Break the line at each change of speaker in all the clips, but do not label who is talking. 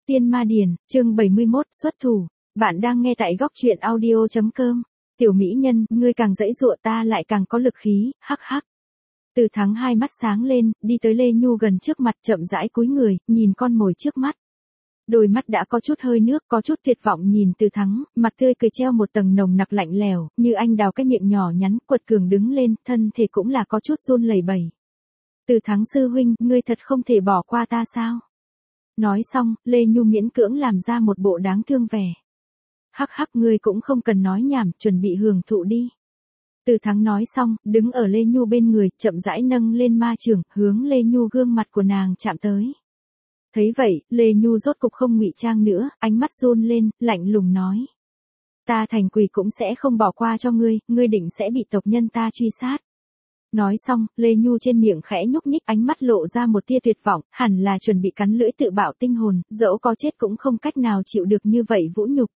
Tiên Ma Điển, chương 71, xuất thủ. Bạn đang nghe tại góc truyện audio.com. Tiểu mỹ nhân, ngươi càng giãy giụa ta lại càng có lực khí, hắc hắc. Từ Thắng hai mắt sáng lên, đi tới Lê Nhu gần trước mặt, chậm rãi cúi người, nhìn con mồi trước mắt. Đôi mắt đã có chút hơi nước, có chút tuyệt vọng nhìn Từ Thắng, mặt tươi cười treo một tầng nồng nặc lạnh lẽo, như anh đào cái miệng nhỏ nhắn, quật cường đứng lên, thân thể cũng là có chút run lẩy bẩy. Từ Thắng sư huynh, ngươi thật không thể bỏ qua ta sao? Nói xong, Lê Nhu miễn cưỡng làm ra một bộ đáng thương vẻ. Hắc hắc, ngươi cũng không cần nói nhảm, chuẩn bị hưởng thụ đi. Từ Thắng nói xong, đứng ở Lê Nhu bên người, chậm rãi nâng lên ma chưởng, hướng Lê Nhu gương mặt của nàng chạm tới. Thấy vậy, Lê Nhu rốt cục không ngụy trang nữa, ánh mắt run lên, lạnh lùng nói. Ta thành quỷ cũng sẽ không bỏ qua cho ngươi, ngươi định sẽ bị tộc nhân ta truy sát. Nói xong, Lê Nhu trên miệng khẽ nhúc nhích, ánh mắt lộ ra một tia tuyệt vọng, hẳn là chuẩn bị cắn lưỡi tự bạo tinh hồn, dẫu có chết cũng không cách nào chịu được như vậy vũ nhục.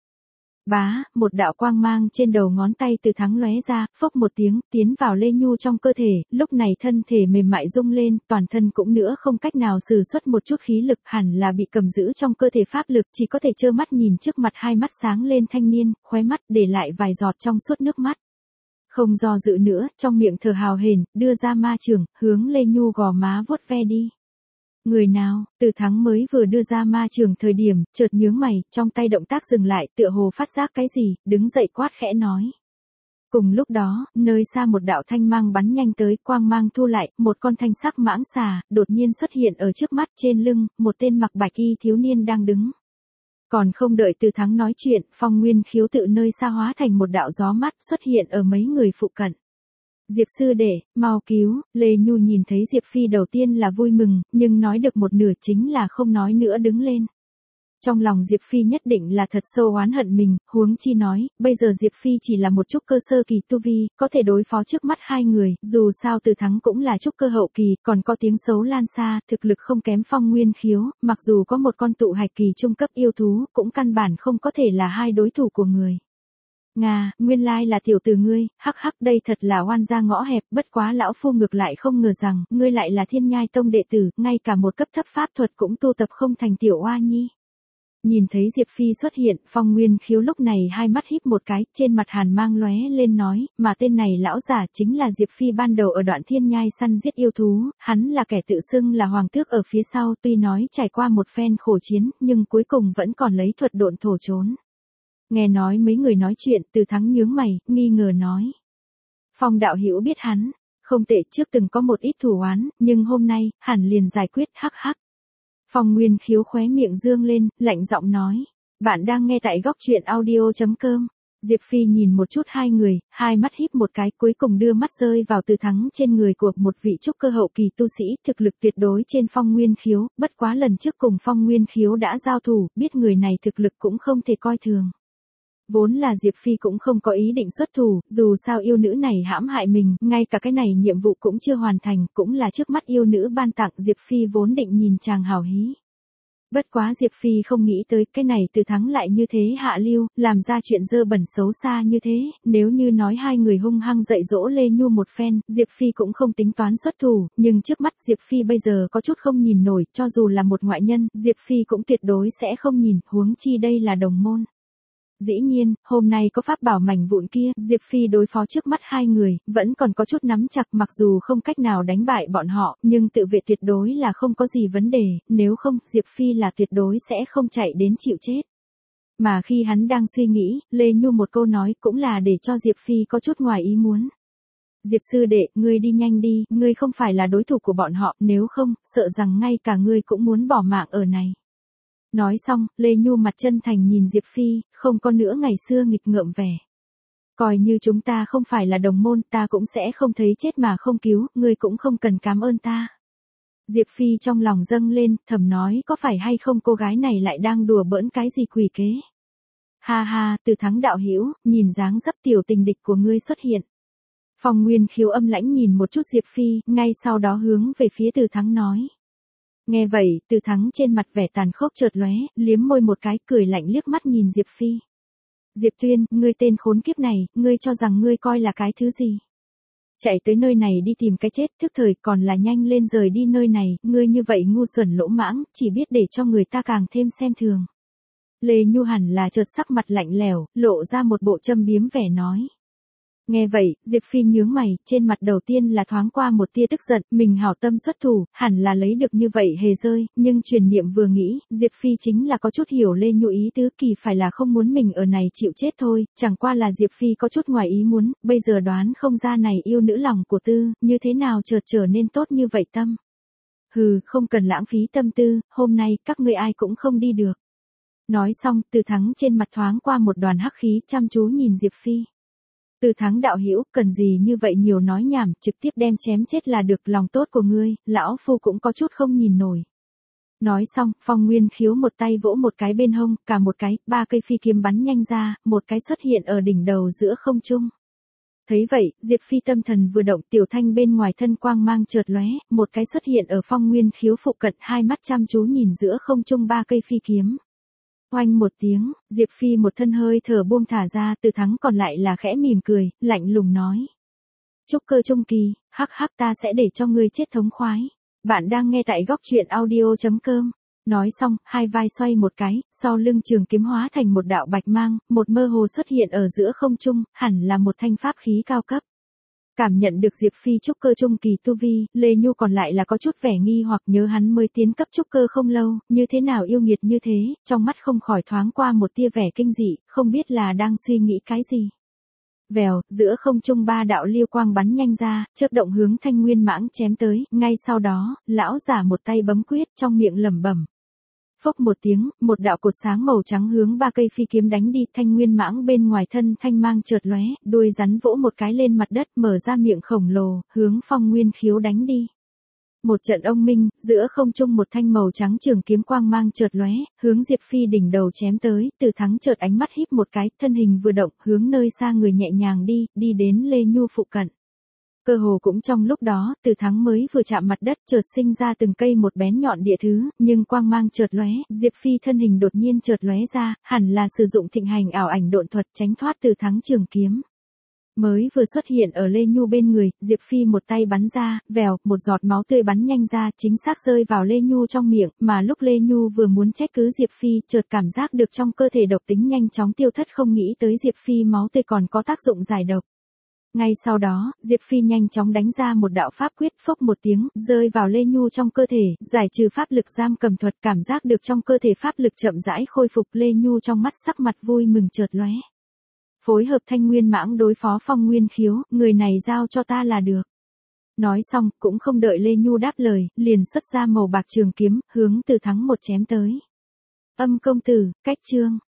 Bá, một đạo quang mang trên đầu ngón tay Từ Thắng lóe ra, phốc một tiếng, tiến vào Lê Nhu trong cơ thể, lúc này thân thể mềm mại rung lên, toàn thân cũng nữa không cách nào sử xuất một chút khí lực, hẳn là bị cầm giữ trong cơ thể pháp lực, chỉ có thể trơ mắt nhìn trước mặt hai mắt sáng lên thanh niên, khóe mắt để lại vài giọt trong suốt nước mắt. Không do dự nữa, trong miệng thở hào hển, đưa ra ma chưởng, hướng Lê Nhu gò má vuốt ve đi. Người nào? Từ Thắng mới vừa đưa ra ma chưởng thời điểm, chợt nhướng mày, trong tay động tác dừng lại, tựa hồ phát giác cái gì, đứng dậy quát khẽ nói. Cùng lúc đó, nơi xa một đạo thanh mang bắn nhanh tới, quang mang thu lại, một con thanh sắc mãng xà, đột nhiên xuất hiện ở trước mắt, trên lưng, một tên mặc bạch y thiếu niên đang đứng. Còn không đợi Từ Thắng nói chuyện, Phong Nguyên Khiếu tự nơi xa hóa thành một đạo gió mát xuất hiện ở mấy người phụ cận. Diệp sư đệ, mau cứu, Lê Nhu nhìn thấy Diệp Phi đầu tiên là vui mừng, nhưng nói được một nửa chính là không nói nữa đứng lên. Trong lòng Diệp Phi nhất định là thật sâu oán hận mình, huống chi nói, bây giờ Diệp Phi chỉ là một trúc cơ sơ kỳ tu vi, có thể đối phó trước mắt hai người, dù sao Từ Thắng cũng là trúc cơ hậu kỳ, còn có tiếng xấu lan xa, thực lực không kém Phong Nguyên Khiếu, mặc dù có một con tụ hạch kỳ trung cấp yêu thú, cũng căn bản không có thể là hai đối thủ của người. Nga, nguyên lai là tiểu tử ngươi, hắc hắc, đây thật là oan gia ngõ hẹp, bất quá lão phu ngược lại không ngờ rằng, ngươi lại là Thiên Nhai Tông đệ tử, ngay cả một cấp thấp pháp thuật cũng tu tập không thành tiểu oa nhi. Nhìn thấy Diệp Phi xuất hiện, Phong Nguyên Khiếu lúc này hai mắt híp một cái, trên mặt hàn mang lóe lên nói, mà tên này lão giả chính là Diệp Phi ban đầu ở đoạn Thiên Nhai săn giết yêu thú, hắn là kẻ tự xưng là hoàng tước ở phía sau, tuy nói trải qua một phen khổ chiến, nhưng cuối cùng vẫn còn lấy thuật độn thổ trốn. Nghe nói mấy người nói chuyện, Từ Thắng nhướng mày, nghi ngờ nói. Phong đạo hữu biết hắn, không tệ, trước từng có một ít thủ oán, nhưng hôm nay, hẳn liền giải quyết, hắc hắc. Phong Nguyên Khiếu khóe miệng dương lên, lạnh giọng nói. Bạn đang nghe tại góc truyện audio.com. Diệp Phi nhìn một chút hai người, hai mắt híp một cái, cuối cùng đưa mắt rơi vào Từ Thắng trên người của một vị trúc cơ hậu kỳ tu sĩ, thực lực tuyệt đối trên Phong Nguyên Khiếu, bất quá lần trước cùng Phong Nguyên Khiếu đã giao thủ, biết người này thực lực cũng không thể coi thường. Vốn là Diệp Phi cũng không có ý định xuất thủ, dù sao yêu nữ này hãm hại mình, ngay cả cái này nhiệm vụ cũng chưa hoàn thành, cũng là trước mắt yêu nữ ban tặng, Diệp Phi vốn định nhìn chàng hào hí. Bất quá Diệp Phi không nghĩ tới cái này Từ Thắng lại như thế hạ lưu, làm ra chuyện dơ bẩn xấu xa như thế, nếu như nói hai người hung hăng dạy dỗ Lê Nhu một phen, Diệp Phi cũng không tính toán xuất thủ, nhưng trước mắt Diệp Phi bây giờ có chút không nhìn nổi, cho dù là một ngoại nhân, Diệp Phi cũng tuyệt đối sẽ không nhìn, huống chi đây là đồng môn. Dĩ nhiên, hôm nay có pháp bảo mảnh vụn kia, Diệp Phi đối phó trước mắt hai người, vẫn còn có chút nắm chặt, mặc dù không cách nào đánh bại bọn họ, nhưng tự vệ tuyệt đối là không có gì vấn đề, nếu không, Diệp Phi là tuyệt đối sẽ không chạy đến chịu chết. Mà khi hắn đang suy nghĩ, Lê Nhu một câu nói cũng là để cho Diệp Phi có chút ngoài ý muốn. Diệp sư đệ, ngươi đi nhanh đi, ngươi không phải là đối thủ của bọn họ, nếu không, sợ rằng ngay cả ngươi cũng muốn bỏ mạng ở này. Nói xong, Lê Nhu mặt chân thành nhìn Diệp Phi, không có nữa ngày xưa nghịch ngợm vẻ. Coi như chúng ta không phải là đồng môn, ta cũng sẽ không thấy chết mà không cứu, ngươi cũng không cần cảm ơn ta. Diệp Phi trong lòng dâng lên, thầm nói có phải hay không cô gái này lại đang đùa bỡn cái gì quỷ kế. Ha ha, Từ Thắng đạo hữu, nhìn dáng dấp tiểu tình địch của ngươi xuất hiện. Phong Nguyên Khiếu âm lãnh nhìn một chút Diệp Phi, ngay sau đó hướng về phía Từ Thắng nói. Nghe vậy, Từ Thắng trên mặt vẻ tàn khốc chợt lóe, liếm môi một cái, cười lạnh liếc mắt nhìn Diệp Phi. Diệp Tuyên, ngươi tên khốn kiếp này, ngươi cho rằng ngươi coi là cái thứ gì? chạy tới nơi này đi tìm cái chết, thức thời còn là nhanh lên rời đi nơi này, ngươi như vậy ngu xuẩn lỗ mãng, chỉ biết để cho người ta càng thêm xem thường. Lê Nhu hẳn là chợt sắc mặt lạnh lẽo, lộ ra một bộ châm biếm vẻ nói. Nghe vậy, Diệp Phi nhướng mày, trên mặt đầu tiên là thoáng qua một tia tức giận, mình hảo tâm xuất thủ, hẳn là lấy được như vậy hề rơi, nhưng truyền niệm vừa nghĩ, Diệp Phi chính là có chút hiểu Lê Nhu ý tứ, kỳ phải là không muốn mình ở này chịu chết thôi, chẳng qua là Diệp Phi có chút ngoài ý muốn, bây giờ đoán không ra này yêu nữ lòng của Tư, như thế nào chợt trở nên tốt như vậy tâm. Hừ, không cần lãng phí tâm tư, hôm nay các ngươi ai cũng không đi được. Nói xong, Từ Thắng trên mặt thoáng qua một đoàn hắc khí, chăm chú nhìn Diệp Phi. Từ Thắng đạo hữu, cần gì như vậy nhiều nói nhảm, trực tiếp đem chém chết là được, lòng tốt của ngươi, lão phu cũng có chút không nhìn nổi. Nói xong, Phong Nguyên Khiếu một tay vỗ một cái bên hông, cả một cái, 3 cây phi kiếm bắn nhanh ra, một cái xuất hiện ở đỉnh đầu giữa không trung. Thấy vậy, Diệp Phi tâm thần vừa động, tiểu thanh bên ngoài thân quang mang chợt lóe, một cái xuất hiện ở Phong Nguyên Khiếu phụ cận, hai mắt chăm chú nhìn giữa không trung 3 cây phi kiếm. Oanh một tiếng, Diệp Phi một thân hơi thở buông thả ra, Từ Thắng còn lại là khẽ mỉm cười, lạnh lùng nói. Trúc cơ trung kỳ, hắc hắc ta sẽ để cho ngươi chết thống khoái. Bạn đang nghe tại góc truyện audio.com. Nói xong, hai vai xoay một cái, sau lưng trường kiếm hóa thành một đạo bạch mang, một mơ hồ xuất hiện ở giữa không trung, hẳn là một thanh pháp khí cao cấp. Cảm nhận được Diệp Phi trúc cơ trung kỳ tu vi, Lê Nhu còn lại là có chút vẻ nghi hoặc nhớ hắn mới tiến cấp trúc cơ không lâu, như thế nào yêu nghiệt như thế, trong mắt không khỏi thoáng qua một tia vẻ kinh dị, không biết là đang suy nghĩ cái gì. Vèo, giữa không trung 3 đạo liêu quang bắn nhanh ra, chớp động hướng Thanh Nguyên Mãng chém tới, ngay sau đó, lão giả một tay bấm quyết trong miệng lẩm bẩm. Phốc một tiếng, một đạo cột sáng màu trắng hướng 3 cây phi kiếm đánh đi, Thanh Nguyên Mãng bên ngoài thân thanh mang chợt lóe, đuôi rắn vỗ một cái lên mặt đất, mở ra miệng khổng lồ, hướng Phong Nguyên Khiếu đánh đi. Một trận ông minh, giữa không trung một thanh màu trắng trường kiếm quang mang chợt lóe, hướng Diệp Phi đỉnh đầu chém tới, Từ Thắng chợt ánh mắt híp một cái, thân hình vừa động, hướng nơi xa người nhẹ nhàng đi đến Lê Nhu phụ cận. Cơ hồ cũng trong lúc đó, Từ Thắng mới vừa chạm mặt đất chợt sinh ra từng cây một bén nhọn địa thứ, nhưng quang mang chợt lóe, Diệp Phi thân hình đột nhiên chợt lóe ra, hẳn là sử dụng thịnh hành ảo ảnh độn thuật tránh thoát Từ Thắng trường kiếm. Mới vừa xuất hiện ở Lê Nhu bên người, Diệp Phi một tay bắn ra, vèo, một giọt máu tươi bắn nhanh ra, chính xác rơi vào Lê Nhu trong miệng, mà lúc Lê Nhu vừa muốn trách cứ Diệp Phi, chợt cảm giác được trong cơ thể độc tính nhanh chóng tiêu thất, không nghĩ tới Diệp Phi máu tươi còn có tác dụng giải độc. Ngay sau đó, Diệp Phi nhanh chóng đánh ra một đạo pháp quyết, phốc một tiếng, rơi vào Lê Nhu trong cơ thể, giải trừ pháp lực giam cầm thuật, cảm giác được trong cơ thể pháp lực chậm rãi khôi phục, Lê Nhu trong mắt sắc mặt vui mừng chợt lóe. Phối hợp Thanh Nguyên Mãng đối phó Phong Nguyên Khiếu, người này giao cho ta là được. Nói xong, cũng không đợi Lê Nhu đáp lời, liền xuất ra màu bạc trường kiếm, hướng Từ Thắng một chém tới. Âm công tử, cách chương.